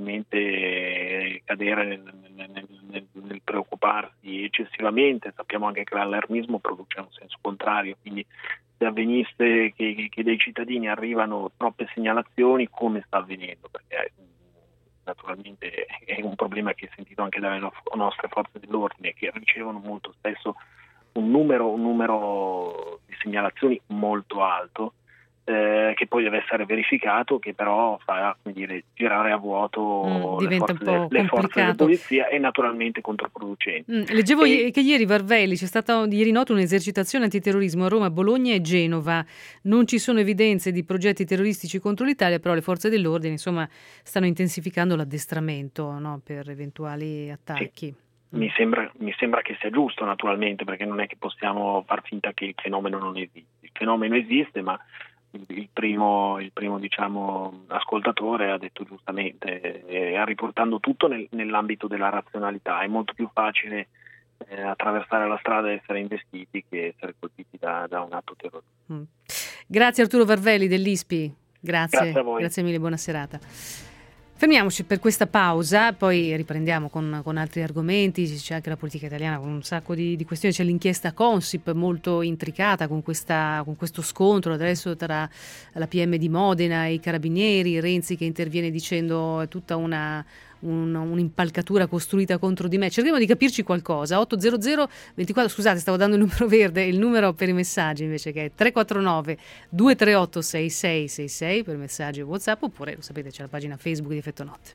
Speaker 11: naturalmente cadere nel, nel, nel, nel preoccuparsi eccessivamente. Sappiamo anche che l'allarmismo produce un senso contrario, quindi se avvenisse che, che dei cittadini arrivano troppe segnalazioni, come sta avvenendo, perché naturalmente è un problema che è sentito anche dalle no- nostre forze dell'ordine, che ricevono molto spesso un numero, un numero di segnalazioni molto alto, Eh, che poi deve essere verificato, che però fa, come dire, girare a vuoto
Speaker 3: mm,
Speaker 11: le, forze,
Speaker 3: un po'
Speaker 11: le forze della polizia, e naturalmente controproducente.
Speaker 3: Mm, leggevo
Speaker 11: e...
Speaker 3: che ieri Varvelli c'è stata ieri notte un'esercitazione antiterrorismo a Roma, Bologna e Genova. Non ci sono evidenze di progetti terroristici contro l'Italia, però le forze dell'ordine insomma stanno intensificando l'addestramento, no, per eventuali attacchi.
Speaker 11: Sì. Mi sembra, mi sembra che sia giusto, naturalmente, perché non è che possiamo far finta che il fenomeno non esiste. Il fenomeno esiste, ma il primo, il primo diciamo, ascoltatore ha detto giustamente, eh, riportando tutto nel, nell'ambito della razionalità. È molto più facile eh, attraversare la strada e essere investiti che essere colpiti da, da un atto terroristico.
Speaker 3: Mm. Grazie Arturo Varvelli dell'I S P I, grazie,
Speaker 11: grazie a voi.
Speaker 3: Grazie mille, buona serata. Fermiamoci per questa pausa, poi riprendiamo con, con altri argomenti. C'è anche la politica italiana con un sacco di, di questioni. C'è l'inchiesta Consip molto intricata con, questa, con questo scontro adesso tra la P M di Modena e i carabinieri, Renzi che interviene dicendo è tutta una, un, un'impalcatura costruita contro di me. Cerchiamo di capirci qualcosa. otto zero zero ventiquattro, scusate, stavo dando il numero verde, il numero per i messaggi invece, che è tre quattro nove due tre otto sei sei sei sei per messaggi o WhatsApp, oppure lo sapete c'è la pagina Facebook di Effetto Notte.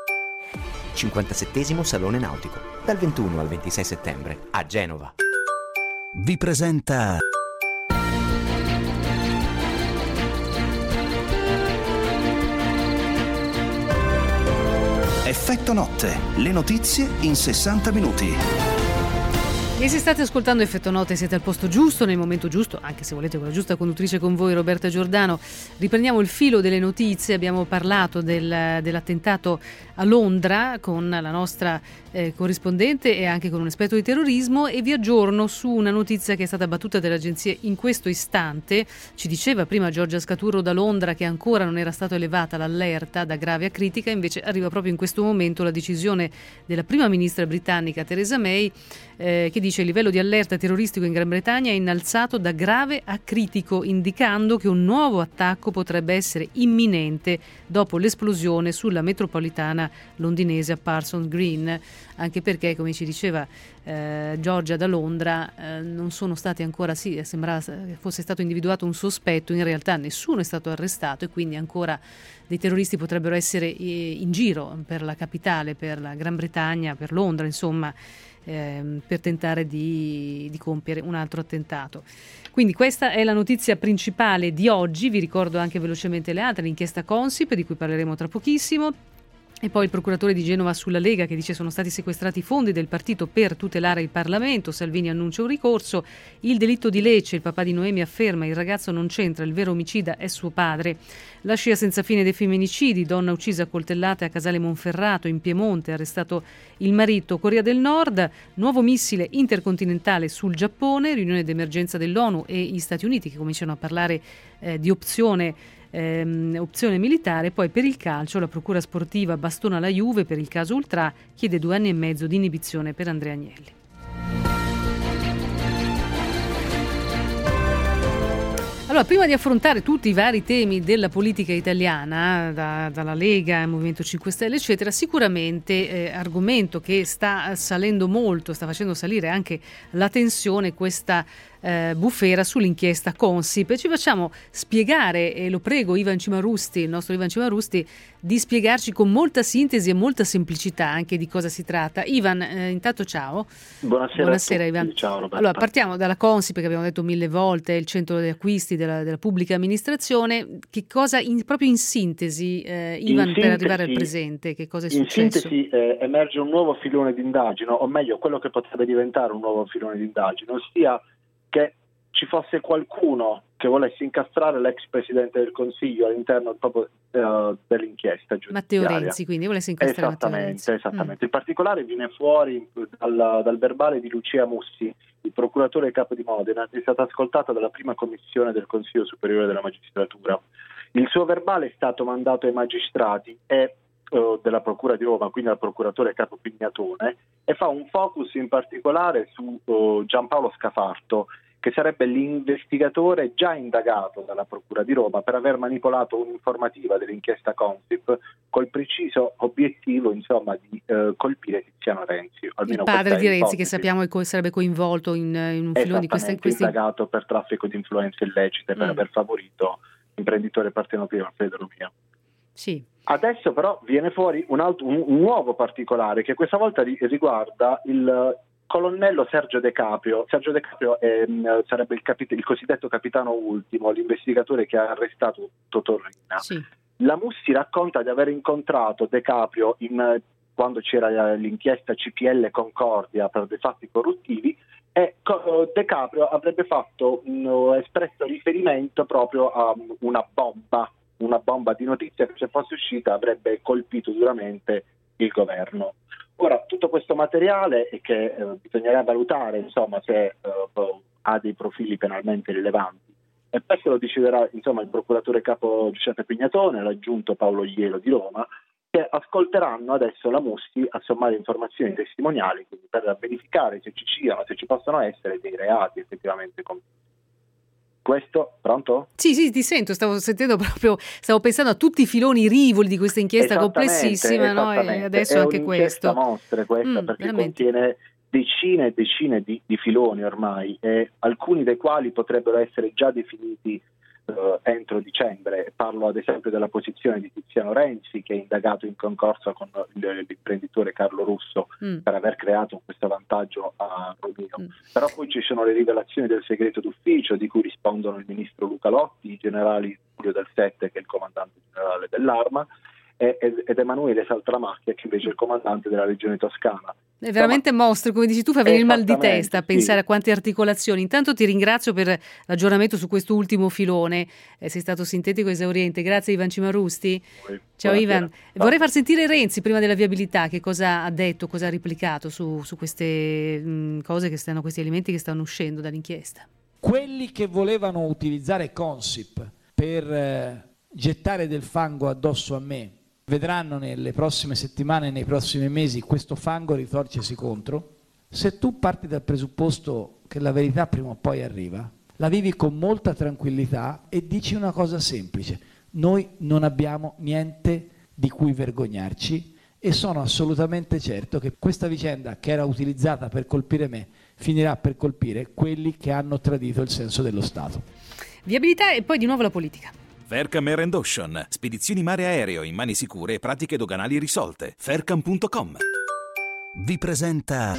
Speaker 14: cinquantasettesimo Salone Nautico, dal ventuno al ventisei settembre a Genova.
Speaker 1: Vi presenta Effetto Notte, le notizie in sessanta minuti.
Speaker 3: E se state ascoltando Effetto Notte siete al posto giusto, nel momento giusto, anche se volete con la giusta conduttrice con voi, Roberta Giordano. Riprendiamo il filo delle notizie. Abbiamo parlato del, dell'attentato a Londra con la nostra eh, corrispondente e anche con un esperto di terrorismo, e vi aggiorno su una notizia che è stata battuta dalle agenzie in questo istante. Ci diceva prima Giorgia Scaturro da Londra che ancora non era stata elevata l'allerta da grave a critica, invece arriva proprio in questo momento la decisione della prima ministra britannica Theresa May, eh, che dice il livello di allerta terroristico in Gran Bretagna è innalzato da grave a critico, indicando che un nuovo attacco potrebbe essere imminente dopo l'esplosione sulla metropolitana londinese a Parsons Green, anche perché, come ci diceva eh, Giorgia da Londra, eh, non sono stati ancora, sì, sembrava che fosse stato individuato un sospetto, in realtà nessuno è stato arrestato e quindi ancora dei terroristi potrebbero essere in giro per la capitale, per la Gran Bretagna, per Londra, insomma, ehm, per tentare di, di compiere un altro attentato. Quindi questa è la notizia principale di oggi. Vi ricordo anche velocemente le altre, l'inchiesta Consip di cui parleremo tra pochissimo. E poi il procuratore di Genova sulla Lega che dice sono stati sequestrati i fondi del partito per tutelare il Parlamento, Salvini annuncia un ricorso. Il delitto di Lecce, il papà di Noemi afferma il ragazzo non c'entra, il vero omicida è suo padre. La scia senza fine dei femminicidi, donna uccisa a coltellate a Casale Monferrato in Piemonte, arrestato il marito. Corea del Nord, nuovo missile intercontinentale sul Giappone, riunione d'emergenza dell'ONU e gli Stati Uniti che cominciano a parlare eh, di opzione Ehm, opzione militare. Poi per il calcio la procura sportiva bastona la Juve per il caso Ultra, chiede due anni e mezzo di inibizione per Andrea Agnelli. Allora, prima di affrontare tutti i vari temi della politica italiana, da, dalla Lega, Movimento cinque Stelle, eccetera, sicuramente eh, argomento che sta salendo molto, sta facendo salire anche la tensione, questa eh, Bufera sull'inchiesta Consip. E ci facciamo spiegare, e lo prego Ivan Cimarusti, il nostro Ivan Cimarusti, di spiegarci con molta sintesi e molta semplicità anche di cosa si tratta. Ivan, eh, intanto ciao.
Speaker 15: Buonasera,
Speaker 3: Buonasera
Speaker 15: a tutti.
Speaker 3: Ivan.
Speaker 15: Ciao Roberta.
Speaker 3: Allora, partiamo dalla Consip, che abbiamo detto mille volte, è il centro di acquisti della, della pubblica amministrazione. Che cosa, in, proprio in sintesi, eh, Ivan,
Speaker 15: in
Speaker 3: per
Speaker 15: sintesi,
Speaker 3: arrivare al presente, che cosa è
Speaker 15: in
Speaker 3: successo?
Speaker 15: In sintesi eh, emerge un nuovo filone di indagine, o meglio quello che potrebbe diventare un nuovo filone di indagine, ossia che ci fosse qualcuno che volesse incastrare l'ex Presidente del Consiglio all'interno proprio uh, dell'inchiesta giudiziaria.
Speaker 3: Matteo Renzi, quindi volesse incastrare
Speaker 15: esattamente,
Speaker 3: Matteo Renzi.
Speaker 15: Esattamente. Mm. Il particolare viene fuori dal, dal verbale di Lucia Mussi, il procuratore capo di Modena, che è stata ascoltata dalla prima commissione del Consiglio Superiore della Magistratura. Il suo verbale è stato mandato ai magistrati e uh, della Procura di Roma, quindi al procuratore capo Pignatone, e fa un focus in particolare su uh, Giampaolo Scafarto, che sarebbe l'investigatore già indagato dalla Procura di Roma per aver manipolato un'informativa dell'inchiesta Consip col preciso obiettivo, insomma, di eh, colpire Tiziano Renzi.
Speaker 3: Il padre di Renzi, che sappiamo che co- sarebbe coinvolto in, in un filone di queste... questi...
Speaker 15: indagato per traffico di influenze illecite, per mm. aver favorito l'imprenditore partenopeo Alfredo Romeo.
Speaker 3: Sì.
Speaker 15: Adesso però viene fuori un, altro, un, un nuovo particolare, che questa volta ri- riguarda il colonnello Sergio De Caprio. Sergio De Caprio è, sarebbe il, capit- il cosiddetto capitano ultimo, l'investigatore che ha arrestato Totò Riina.
Speaker 3: Sì.
Speaker 15: La Mussi racconta di aver incontrato De Caprio in, quando c'era l'inchiesta C P L Concordia per dei fatti corruttivi, e De Caprio avrebbe fatto un espresso riferimento proprio a una bomba, una bomba di notizia che, se fosse uscita, avrebbe colpito duramente il governo. Ora, tutto questo materiale è che eh, bisognerà valutare, insomma, se eh, ha dei profili penalmente rilevanti, e questo lo deciderà, insomma, il procuratore capo Giuseppe Pignatone, l'aggiunto Paolo Ielo di Roma, che ascolteranno adesso la Mussi a sommare informazioni testimoniali, quindi per verificare se ci siano, se ci possono essere dei reati effettivamente compiuti. Questo, pronto?
Speaker 3: Sì, sì, ti sento, stavo sentendo proprio, stavo pensando a tutti i filoni rivoli di questa inchiesta complessissima, no? E adesso
Speaker 15: è
Speaker 3: anche questo.
Speaker 15: È un'inchiesta mostre questa,
Speaker 3: mm,
Speaker 15: perché
Speaker 3: veramente.
Speaker 15: contiene decine e decine di, di filoni ormai, e alcuni dei quali potrebbero essere già definiti Uh, entro dicembre. Parlo ad esempio della posizione di Tiziano Renzi, che è indagato in concorso con l'imprenditore Carlo Russo mm. per aver creato questo vantaggio a Romeo. Mm. Però poi ci sono le rivelazioni del segreto d'ufficio, di cui rispondono il ministro Luca Lotti, i generali Giulio Del Sette, che è il comandante generale dell'Arma, ed Emanuele Saltramacchia, che invece è il comandante della regione Toscana.
Speaker 3: È veramente Insomma, mostro, come dici tu, fa venire il mal di testa a pensare
Speaker 15: sì.
Speaker 3: a quante articolazioni. Intanto ti ringrazio per l'aggiornamento su questo ultimo filone, eh, sei stato sintetico e esauriente. Grazie Ivan Cimarusti.
Speaker 15: Poi,
Speaker 3: ciao
Speaker 15: buonasera.
Speaker 3: Ivan. Ciao. Vorrei far sentire Renzi prima della viabilità, che cosa ha detto, cosa ha replicato su, su queste mh, cose che stanno, questi elementi che stanno uscendo dall'inchiesta.
Speaker 16: Quelli che volevano utilizzare Consip per eh, gettare del fango addosso a me vedranno nelle prossime settimane, nei prossimi mesi, questo fango ritorcersi contro. Se tu parti dal presupposto che la verità prima o poi arriva, la vivi con molta tranquillità e dici una cosa semplice: noi non abbiamo niente di cui vergognarci, e sono assolutamente certo che questa vicenda, che era utilizzata per colpire me, finirà per colpire quelli che hanno tradito il senso dello Stato.
Speaker 3: Viabilità e poi di nuovo la politica.
Speaker 17: Faircam Air and Ocean, spedizioni mare aereo in mani sicure e pratiche doganali risolte. Faircam punto com vi presenta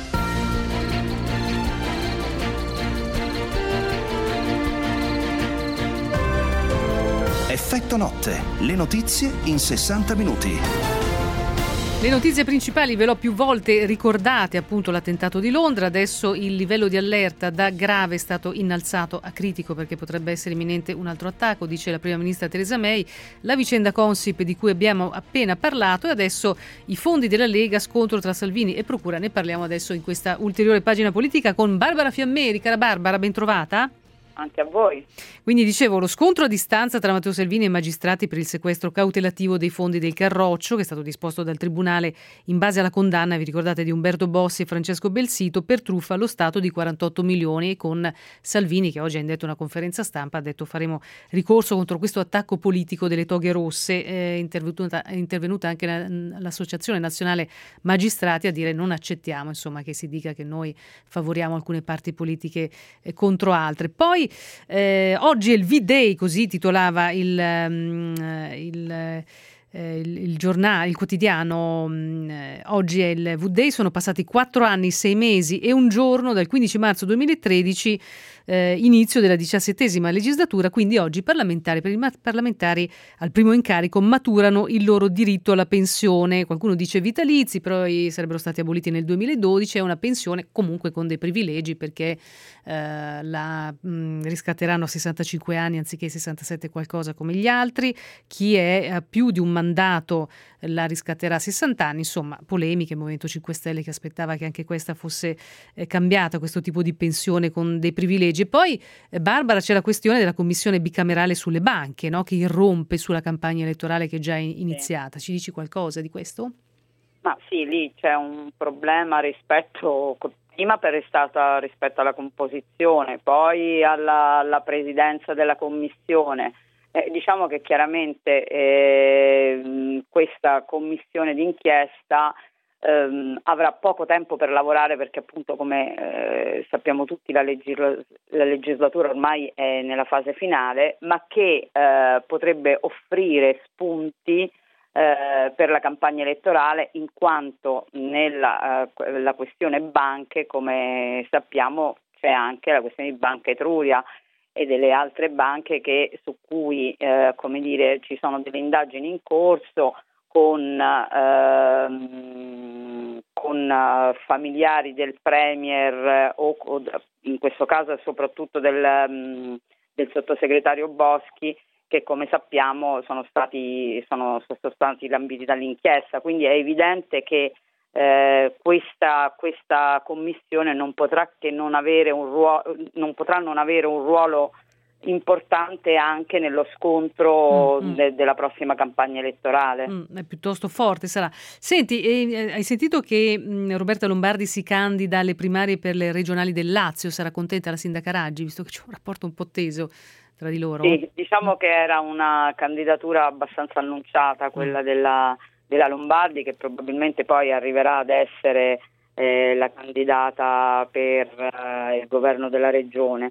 Speaker 1: Effetto notte, le notizie in sessanta minuti.
Speaker 3: Le notizie principali ve l'ho più volte ricordate, appunto l'attentato di Londra. Adesso il livello di allerta da grave è stato innalzato a critico, perché potrebbe essere imminente un altro attacco, dice la prima ministra Theresa May. La vicenda Consip, di cui abbiamo appena parlato, e adesso i fondi della Lega, scontro tra Salvini e Procura. Ne parliamo adesso in questa ulteriore pagina politica con Barbara Fiammeri. Cara Barbara, ben trovata.
Speaker 18: anche a voi.
Speaker 3: Quindi dicevo, lo scontro a distanza tra Matteo Salvini e i magistrati per il sequestro cautelativo dei fondi del Carroccio, che è stato disposto dal Tribunale in base alla condanna, vi ricordate, di Umberto Bossi e Francesco Belsito per truffa allo Stato di quarantotto milioni, e con Salvini che oggi ha indetto una conferenza stampa, ha detto faremo ricorso contro questo attacco politico delle toghe rosse. È intervenuta, è intervenuta anche la, l'Associazione Nazionale Magistrati a dire non accettiamo, insomma, che si dica che noi favoriamo alcune parti politiche eh, contro altre. Poi Eh, oggi è il V-Day, così titolava il, um, il, eh, il, il giornale, il quotidiano. Um, eh, oggi è il V-Day, sono passati quattro anni, sei mesi e un giorno dal quindici marzo duemilatredici, eh, inizio della diciassettesima legislatura, quindi oggi i parlamentari, per i ma- parlamentari al primo incarico maturano il loro diritto alla pensione. Qualcuno dice vitalizi, però sarebbero stati aboliti nel duemiladodici, è una pensione comunque con dei privilegi, perché eh, la mh, riscatteranno a sessantacinque anni anziché sessantasette qualcosa come gli altri. Chi è a più di un mandato la riscatterà a sessanta anni. Insomma, polemiche, Movimento cinque Stelle che aspettava che anche questa fosse eh, cambiata, questo tipo di pensione con dei privilegi. E poi, eh, Barbara, c'è la questione della commissione bicamerale sulle banche, no? Che irrompe sulla campagna elettorale che è già iniziata. Ci dici qualcosa di questo?
Speaker 18: Ma sì, lì c'è un problema rispetto, prima per è stata rispetto alla composizione, poi alla, alla presidenza della commissione. Eh, diciamo che chiaramente eh, questa commissione d'inchiesta ehm, avrà poco tempo per lavorare, perché appunto, come eh, sappiamo tutti, la, legisla- la legislatura ormai è nella fase finale, ma che eh, potrebbe offrire spunti eh, per la campagna elettorale, in quanto nella eh, la questione banche, come sappiamo, c'è anche la questione di Banca Etruria e delle altre banche che, su cui eh, come dire, ci sono delle indagini in corso con, ehm, con uh, familiari del Premier eh, o, o in questo caso soprattutto del, um, del sottosegretario Boschi, che come sappiamo sono stati, sono, sono stati lambiti dall'inchiesta. Quindi è evidente che Eh, questa, questa commissione non potrà che non avere un ruolo, non potrà non avere un ruolo importante anche nello scontro mm, de, della prossima campagna elettorale.
Speaker 3: Mm, è piuttosto forte sarà. Senti, eh, hai sentito che mh, Roberta Lombardi si candida alle primarie per le regionali del Lazio? Sarà contenta la sindaca Raggi, visto che c'è un rapporto un po' teso tra di loro?
Speaker 18: Sì, diciamo che era una candidatura abbastanza annunciata, quella mm. della della Lombardi, che probabilmente poi arriverà ad essere eh, la candidata per eh, il governo della regione.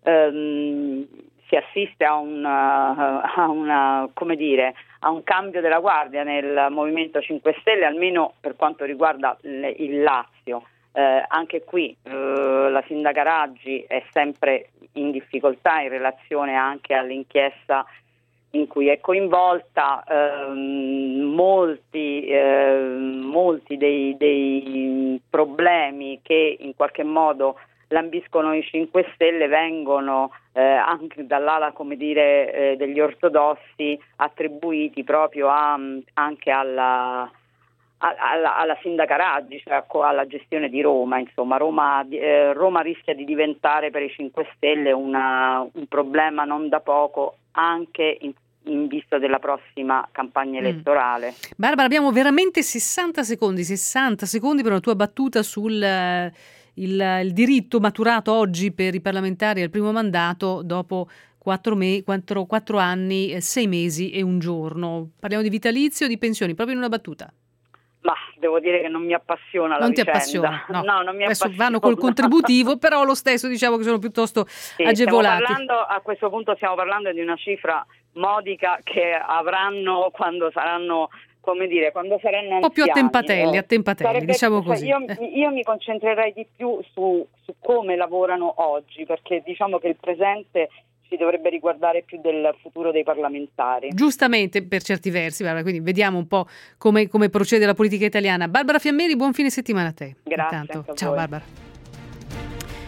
Speaker 18: Um, si assiste a un, a una, come dire, a un cambio della guardia nel Movimento cinque Stelle, almeno per quanto riguarda il, il Lazio. Eh, anche qui eh, la sindaca Raggi è sempre in difficoltà in relazione anche all'inchiesta in cui è coinvolta. ehm, molti, ehm, molti dei, dei problemi che in qualche modo lambiscono i cinque Stelle vengono eh, anche dall'ala, come dire, eh, degli ortodossi, attribuiti proprio a, anche alla, alla, alla sindaca Raggi, cioè alla gestione di Roma. Insomma, Roma, eh, Roma rischia di diventare per i cinque Stelle una, un problema non da poco, anche in, in vista della prossima campagna elettorale.
Speaker 3: Mm. Barbara, abbiamo veramente sessanta secondi, sessanta secondi per una tua battuta sul uh, il, il diritto maturato oggi per i parlamentari al primo mandato dopo quattro, me- quattro, quattro anni, sei mesi e un giorno. Parliamo di vitalizio o di pensioni, proprio in una battuta?
Speaker 18: Ma devo dire che non mi appassiona la
Speaker 3: non
Speaker 18: vicenda.
Speaker 3: Non ti appassiona? No,
Speaker 18: no non mi
Speaker 3: adesso
Speaker 18: appassiona.
Speaker 3: Vanno col contributivo, però lo stesso diciamo che sono piuttosto
Speaker 18: sì,
Speaker 3: agevolati.
Speaker 18: Stiamo parlando, a questo punto stiamo parlando di una cifra modica che avranno quando saranno, come dire, quando saranno anziani.
Speaker 3: Un po' più a tempatelli,
Speaker 18: eh.
Speaker 3: a tempatelli,
Speaker 18: Sarebbe,
Speaker 3: diciamo
Speaker 18: cioè,
Speaker 3: così.
Speaker 18: Io, io mi concentrerei di più su, su come lavorano oggi, perché diciamo che il presente si dovrebbe riguardare più del futuro dei parlamentari.
Speaker 3: Giustamente, per certi versi, Barbara, quindi vediamo un po' come, come procede la politica italiana. Barbara Fiammeri, buon fine settimana a te.
Speaker 18: Grazie.
Speaker 3: Intanto.
Speaker 18: Anche a
Speaker 3: ciao
Speaker 18: voi.
Speaker 3: Barbara.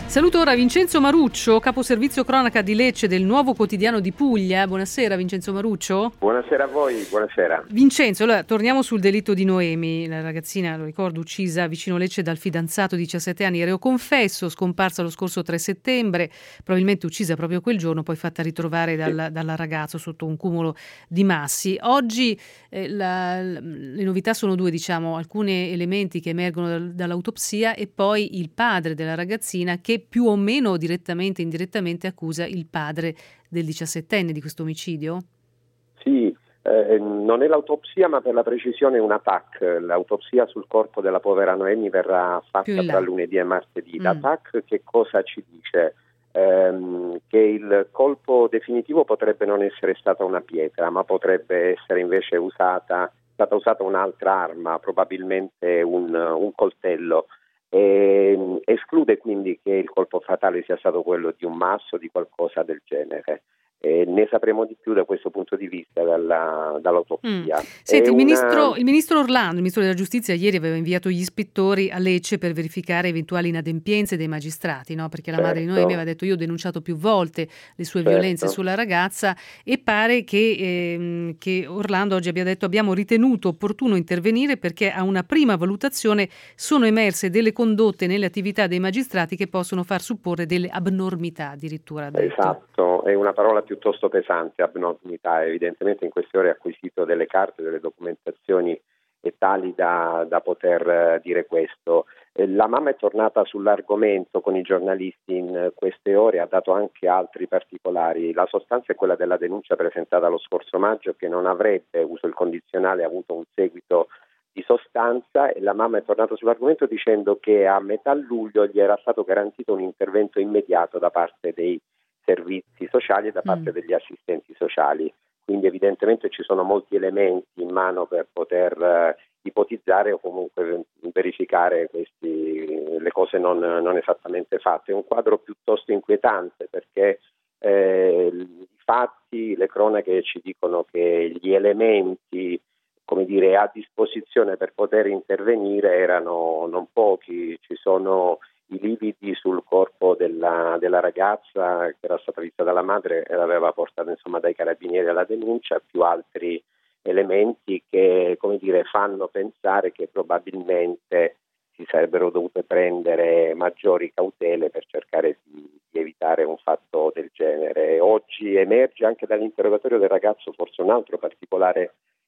Speaker 3: Saluto ora Vincenzo Maruccio, caposervizio cronaca di Lecce del Nuovo Quotidiano di Puglia. Buonasera Vincenzo Maruccio.
Speaker 19: Buonasera a voi, buonasera.
Speaker 3: Vincenzo, allora torniamo sul delitto di Noemi, la ragazzina, lo ricordo, uccisa vicino Lecce dal fidanzato di diciassette anni, reo confesso, scomparsa lo scorso tre settembre, probabilmente uccisa proprio quel giorno, poi fatta ritrovare dal, dal ragazzo sotto un cumulo di massi. Oggi eh, la, le novità sono due, diciamo, alcuni elementi che emergono dal, dall'autopsia e poi il padre della ragazzina che più o meno direttamente e indirettamente accusa il padre del diciassettenne di questo omicidio?
Speaker 19: Sì, eh, non è l'autopsia ma per la precisione un A T A C. L'autopsia sul corpo della povera Noemi verrà fatta tra lunedì e martedì. Mm. L'A T A C che cosa ci dice? Ehm, che il colpo definitivo potrebbe non essere stata una pietra ma potrebbe essere invece usata, stata usata un'altra arma, probabilmente un, un coltello. E esclude quindi che il colpo fatale sia stato quello di un masso, di qualcosa del genere. E ne sapremo di più da questo punto di vista dalla, dall'autopsia.
Speaker 3: Mm. Senti, il,
Speaker 19: una...
Speaker 3: ministro, il ministro Orlando, il ministro della giustizia, ieri aveva inviato gli ispettori a Lecce per verificare eventuali inadempienze dei magistrati, no? Perché la certo. madre di Noemi aveva detto: io ho denunciato più volte le sue certo. violenze sulla ragazza, e pare che, ehm, che Orlando oggi abbia detto: abbiamo ritenuto opportuno intervenire perché a una prima valutazione sono emerse delle condotte nelle attività dei magistrati che possono far supporre delle abnormità addirittura.
Speaker 19: Esatto, è una parola piuttosto pesante, abnormità. Evidentemente in queste ore ha acquisito delle carte, delle documentazioni e tali da, da poter dire questo. Eh, la mamma è tornata sull'argomento con i giornalisti in queste ore, ha dato anche altri particolari. La sostanza è quella della denuncia presentata lo scorso maggio, che non avrebbe, uso il condizionale, avuto un seguito di sostanza, e la mamma è tornata sull'argomento dicendo che a metà luglio gli era stato garantito un intervento immediato da parte dei servizi sociali e da parte mm. degli assistenti sociali. Quindi evidentemente ci sono molti elementi in mano per poter eh, ipotizzare o comunque verificare questi, le cose non, non esattamente fatte. È un quadro piuttosto inquietante perché eh, i fatti, le cronache ci dicono che gli elementi, come dire, a disposizione per poter intervenire erano non pochi. Ci sono i lividi sul corpo della, della ragazza che era stata vista dalla madre e l'aveva portata insomma dai carabinieri alla denuncia, più altri elementi che, come dire, fanno pensare che probabilmente si sarebbero dovute prendere maggiori cautele per cercare di, di evitare un fatto del genere. Oggi emerge anche dall'interrogatorio del ragazzo forse un altro particolare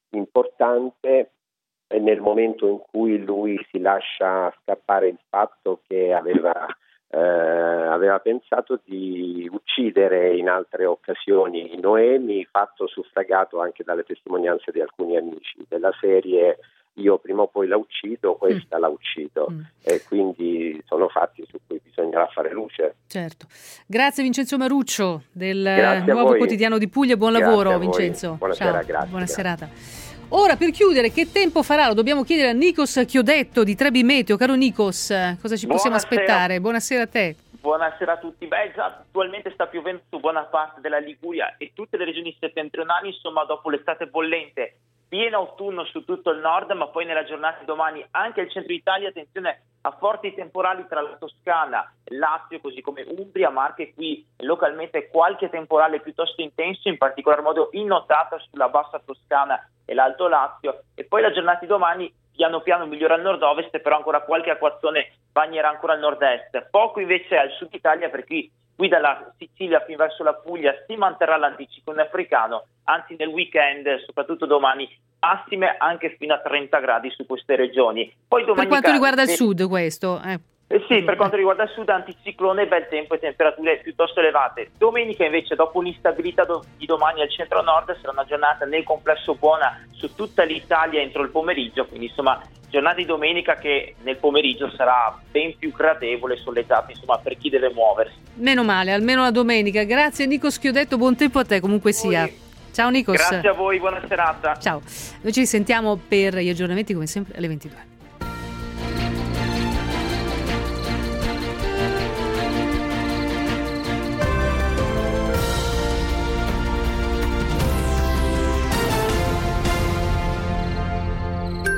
Speaker 19: importante, nel momento in cui lui si lascia scappare il fatto che aveva, eh, aveva pensato di uccidere in altre occasioni Noemi, fatto suffragato anche dalle testimonianze di alcuni amici della serie: io prima o poi la uccido, questa mm. la uccido. Mm. E quindi sono fatti su cui bisognerà fare luce.
Speaker 3: Certo. grazie Vincenzo Maruccio del grazie Nuovo Quotidiano di Puglia, buon grazie lavoro Vincenzo.
Speaker 19: Buonasera,
Speaker 3: Ciao.
Speaker 19: grazie.
Speaker 3: Buona
Speaker 19: grazie.
Speaker 3: serata. Ora, per chiudere, che tempo farà? Lo dobbiamo chiedere a Nikos Chiodetto di Trebi Meteo. Caro Nikos, cosa ci possiamo
Speaker 20: Buonasera.
Speaker 3: aspettare? Buonasera a te.
Speaker 20: Buonasera a tutti. Beh, già attualmente sta piovendo su buona parte della Liguria e tutte le regioni settentrionali, insomma, dopo l'estate bollente, pieno autunno su tutto il nord, ma poi nella giornata di domani anche il centro Italia, attenzione a forti temporali tra la Toscana, Lazio, così come Umbria, ma anche qui localmente qualche temporale piuttosto intenso, in particolar modo in notata sulla bassa Toscana e l'Alto Lazio. E poi la giornata di domani piano piano migliora al nord-ovest, però ancora qualche acquazzone bagnerà ancora al nord-est. Poco invece al sud Italia, per chi qui dalla Sicilia fin verso la Puglia si manterrà l'anticiclone africano, anzi nel weekend, soprattutto domani, massime anche fino a trenta gradi su queste regioni. Poi
Speaker 3: per quanto riguarda il sud questo? Eh.
Speaker 20: Eh sì, per quanto riguarda il sud, anticiclone, bel tempo e temperature piuttosto elevate. Domenica invece, dopo un'instabilità do- di domani al centro-nord, sarà una giornata nel complesso buona su tutta l'Italia entro il pomeriggio, quindi insomma giornata di domenica che nel pomeriggio sarà ben più gradevole e soleggiata, insomma, per chi deve muoversi.
Speaker 3: Meno male, almeno la domenica. Grazie Nikos Chiodetto, buon tempo a te comunque sia. Ciao Nikos.
Speaker 20: Grazie a voi, buona serata.
Speaker 3: Ciao. Noi ci risentiamo per gli aggiornamenti come sempre alle ventidue.